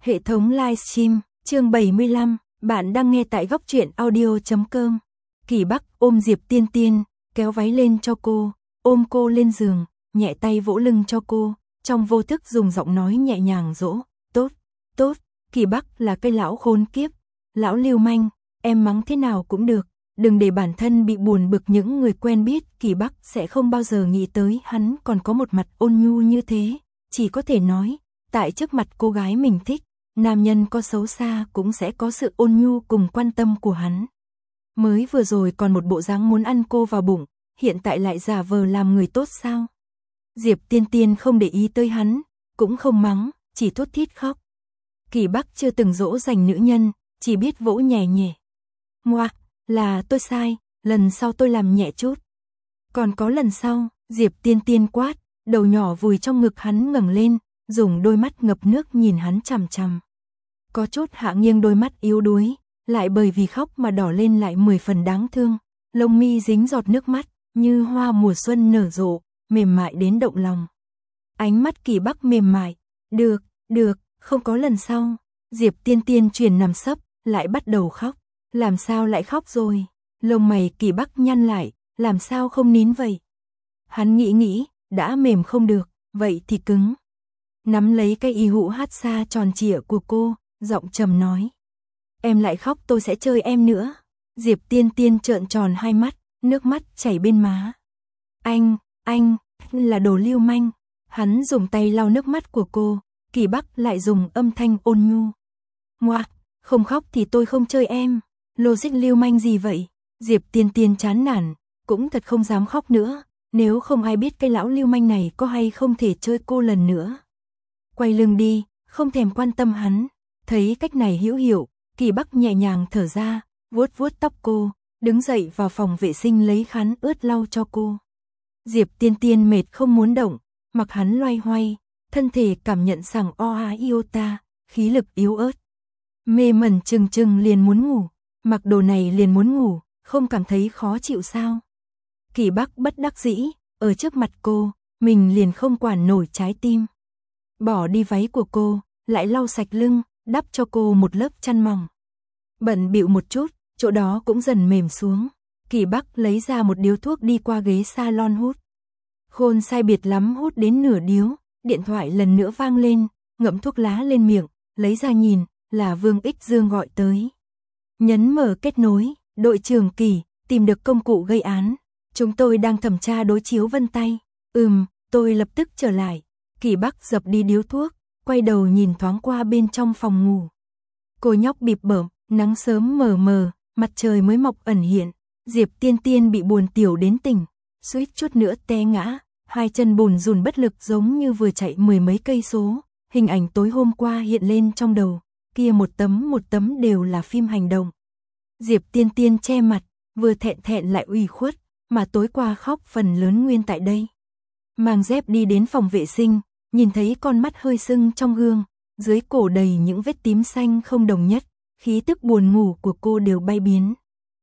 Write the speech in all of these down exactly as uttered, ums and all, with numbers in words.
Hệ thống livestream, chương bảy mươi lăm, bạn đang nghe tại góc truyện audio chấm com. Kỳ Bắc ôm Diệp Tiên Tiên, kéo váy lên cho cô, ôm cô lên giường, nhẹ tay vỗ lưng cho cô, trong vô thức dùng giọng nói nhẹ nhàng dỗ, tốt, tốt, Kỳ Bắc là cái lão khốn kiếp, lão lưu manh, em mắng thế nào cũng được, đừng để bản thân bị buồn bực. Những người quen biết Kỳ Bắc sẽ không bao giờ nghĩ tới hắn còn có một mặt ôn nhu như thế, chỉ có thể nói, tại trước mặt cô gái mình thích, nam nhân có xấu xa cũng sẽ có sự ôn nhu cùng quan tâm của hắn. Mới vừa rồi còn một bộ dáng muốn ăn cô vào bụng, hiện tại lại giả vờ làm người tốt sao? Diệp Tiên Tiên không để ý tới hắn, cũng không mắng, chỉ thút thít khóc. Kỳ Bắc chưa từng dỗ dành nữ nhân, chỉ biết vỗ nhẹ nhẹ. Ngoa, là tôi sai, lần sau tôi làm nhẹ chút. Còn có lần sau, Diệp Tiên Tiên quát, đầu nhỏ vùi trong ngực hắn ngẩng lên, dùng đôi mắt ngập nước nhìn hắn chằm chằm. Có chút hạ nghiêng đôi mắt yếu đuối, lại bởi vì khóc mà đỏ lên lại mười phần đáng thương, lông mi dính giọt nước mắt, như hoa mùa xuân nở rộ, mềm mại đến động lòng. Ánh mắt Kỳ Bắc mềm mại, được, được, không có lần sau. Diệp Tiên Tiên chuyển nằm sấp, lại bắt đầu khóc. Làm sao lại khóc rồi? Lông mày Kỳ Bắc nhăn lại, làm sao không nín vậy? Hắn nghĩ nghĩ, đã mềm không được, vậy thì cứng. Nắm lấy cái y hũ hát xa tròn trịa của cô, giọng trầm nói. Em lại khóc tôi sẽ chơi em nữa. Diệp Tiên Tiên trợn tròn hai mắt, nước mắt chảy bên má. Anh, anh, là đồ lưu manh. Hắn dùng tay lau nước mắt của cô, Kỳ Bắc lại dùng âm thanh ôn nhu. Ngoa, không khóc thì tôi không chơi em. Logic lưu manh gì vậy? Diệp Tiên Tiên chán nản, cũng thật không dám khóc nữa, nếu không ai biết cái lão lưu manh này có hay không thể chơi cô lần nữa. Quay lưng đi, không thèm quan tâm hắn. Thấy cách này hữu hiệu, Kỳ Bắc nhẹ nhàng thở ra, vuốt vuốt tóc cô, đứng dậy vào phòng vệ sinh lấy khăn ướt lau cho cô. Diệp Tiên Tiên mệt không muốn động, mặc hắn loay hoay, thân thể cảm nhận sảng oa iota, khí lực yếu ớt. Mê mẩn chừng chừng liền muốn ngủ, mặc đồ này liền muốn ngủ, không cảm thấy khó chịu sao? Kỳ Bắc bất đắc dĩ, ở trước mặt cô, mình liền không quản nổi trái tim. Bỏ đi váy của cô, lại lau sạch lưng, đắp cho cô một lớp chăn mỏng. Bận bịu một chút, chỗ đó cũng dần mềm xuống. Kỳ Bắc lấy ra một điếu thuốc đi qua ghế salon hút. Khôn sai biệt lắm hút đến nửa điếu, điện thoại lần nữa vang lên, ngậm thuốc lá lên miệng, lấy ra nhìn, là Vương Ích Dương gọi tới. Nhấn mở kết nối, đội trưởng Kỳ, tìm được công cụ gây án. Chúng tôi đang thẩm tra đối chiếu vân tay. Ừm, tôi lập tức trở lại. Kỳ Bắc dập đi điếu thuốc, quay đầu nhìn thoáng qua bên trong phòng ngủ. Cô nhóc bịp bợm, nắng sớm mờ mờ, mặt trời mới mọc ẩn hiện. Diệp Tiên Tiên bị buồn tiểu đến tỉnh, suýt chút nữa té ngã, hai chân bùn rùn bất lực giống như vừa chạy mười mấy cây số. Hình ảnh tối hôm qua hiện lên trong đầu, kia một tấm một tấm đều là phim hành động. Diệp Tiên Tiên che mặt, vừa thẹn thẹn lại ủy khuất, mà tối qua khóc phần lớn nguyên tại đây. Mang dép đi đến phòng vệ sinh, nhìn thấy con mắt hơi sưng trong gương, dưới cổ đầy những vết tím xanh không đồng nhất, khí tức buồn ngủ của cô đều bay biến.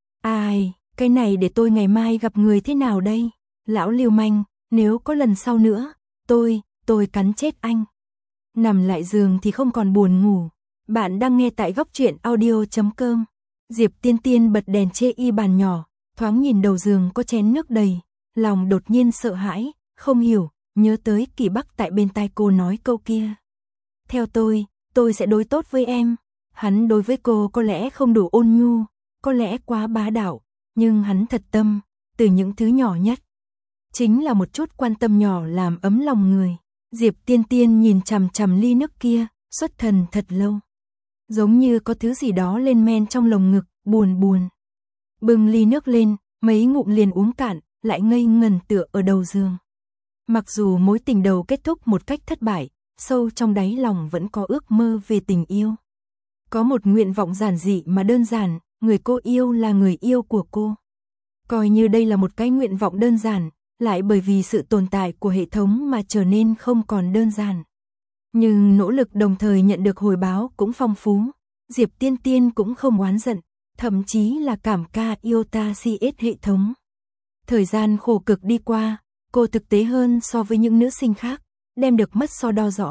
Ai, cái này để tôi ngày mai gặp người thế nào đây? Lão lưu manh, nếu có lần sau nữa, tôi, tôi cắn chết anh. Nằm lại giường thì không còn buồn ngủ. Bạn đang nghe tại góc truyện audio chấm com. Diệp Tiên Tiên bật đèn chê y bàn nhỏ, thoáng nhìn đầu giường có chén nước đầy, lòng đột nhiên sợ hãi, không hiểu, nhớ tới Kỳ Bắc tại bên tai cô nói câu kia. Theo tôi, tôi sẽ đối tốt với em. Hắn đối với cô có lẽ không đủ ôn nhu, có lẽ quá bá đạo, nhưng hắn thật tâm, từ những thứ nhỏ nhất. Chính là một chút quan tâm nhỏ làm ấm lòng người. Diệp Tiên Tiên nhìn chằm chằm ly nước kia, xuất thần thật lâu. Giống như có thứ gì đó lên men trong lồng ngực, buồn buồn. Bưng ly nước lên, mấy ngụm liền uống cạn, lại ngây ngần tựa ở đầu giường. Mặc dù mối tình đầu kết thúc một cách thất bại, sâu trong đáy lòng vẫn có ước mơ về tình yêu. Có một nguyện vọng giản dị mà đơn giản, người cô yêu là người yêu của cô. Coi như đây là một cái nguyện vọng đơn giản, lại bởi vì sự tồn tại của hệ thống mà trở nên không còn đơn giản. Nhưng nỗ lực đồng thời nhận được hồi báo cũng phong phú. Diệp Tiên Tiên cũng không oán giận, thậm chí là cảm ca iota xê ét hệ thống. Thời gian khổ cực đi qua, cô thực tế hơn so với những nữ sinh khác, đem được mất so đo rõ,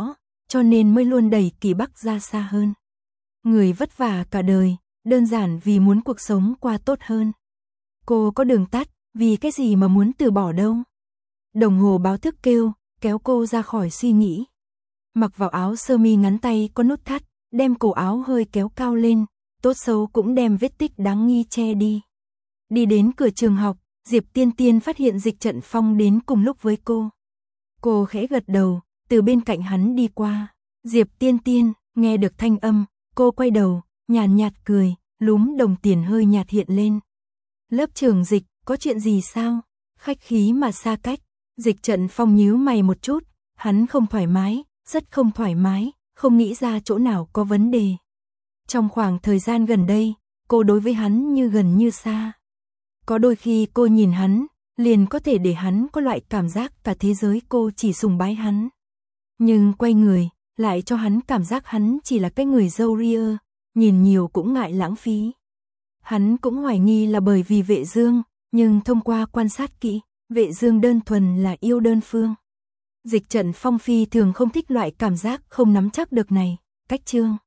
cho nên mới luôn đẩy Kỳ Bắc ra xa hơn. Người vất vả cả đời, đơn giản vì muốn cuộc sống qua tốt hơn. Cô có đường tắt, vì cái gì mà muốn từ bỏ đâu. Đồng hồ báo thức kêu, kéo cô ra khỏi suy nghĩ. Mặc vào áo sơ mi ngắn tay có nút thắt, đem cổ áo hơi kéo cao lên, tốt xấu cũng đem vết tích đáng nghi che đi. Đi đến cửa trường học, Diệp Tiên Tiên phát hiện Dịch Trận Phong đến cùng lúc với cô. Cô khẽ gật đầu, từ bên cạnh hắn đi qua. Diệp Tiên Tiên, nghe được thanh âm, cô quay đầu, nhàn nhạt cười, lúm đồng tiền hơi nhạt hiện lên. Lớp trưởng Dịch, có chuyện gì sao? Khách khí mà xa cách. Dịch Trận Phong nhíu mày một chút, hắn không thoải mái, rất không thoải mái, không nghĩ ra chỗ nào có vấn đề. Trong khoảng thời gian gần đây, cô đối với hắn như gần như xa. Có đôi khi cô nhìn hắn, liền có thể để hắn có loại cảm giác cả thế giới cô chỉ sùng bái hắn. Nhưng quay người, lại cho hắn cảm giác hắn chỉ là cái người dâu ria, nhìn nhiều cũng ngại lãng phí. Hắn cũng hoài nghi là bởi vì Vệ Dương, nhưng thông qua quan sát kỹ, Vệ Dương đơn thuần là yêu đơn phương. Dịch Trận Phong phi thường không thích loại cảm giác không nắm chắc được này, cách chương.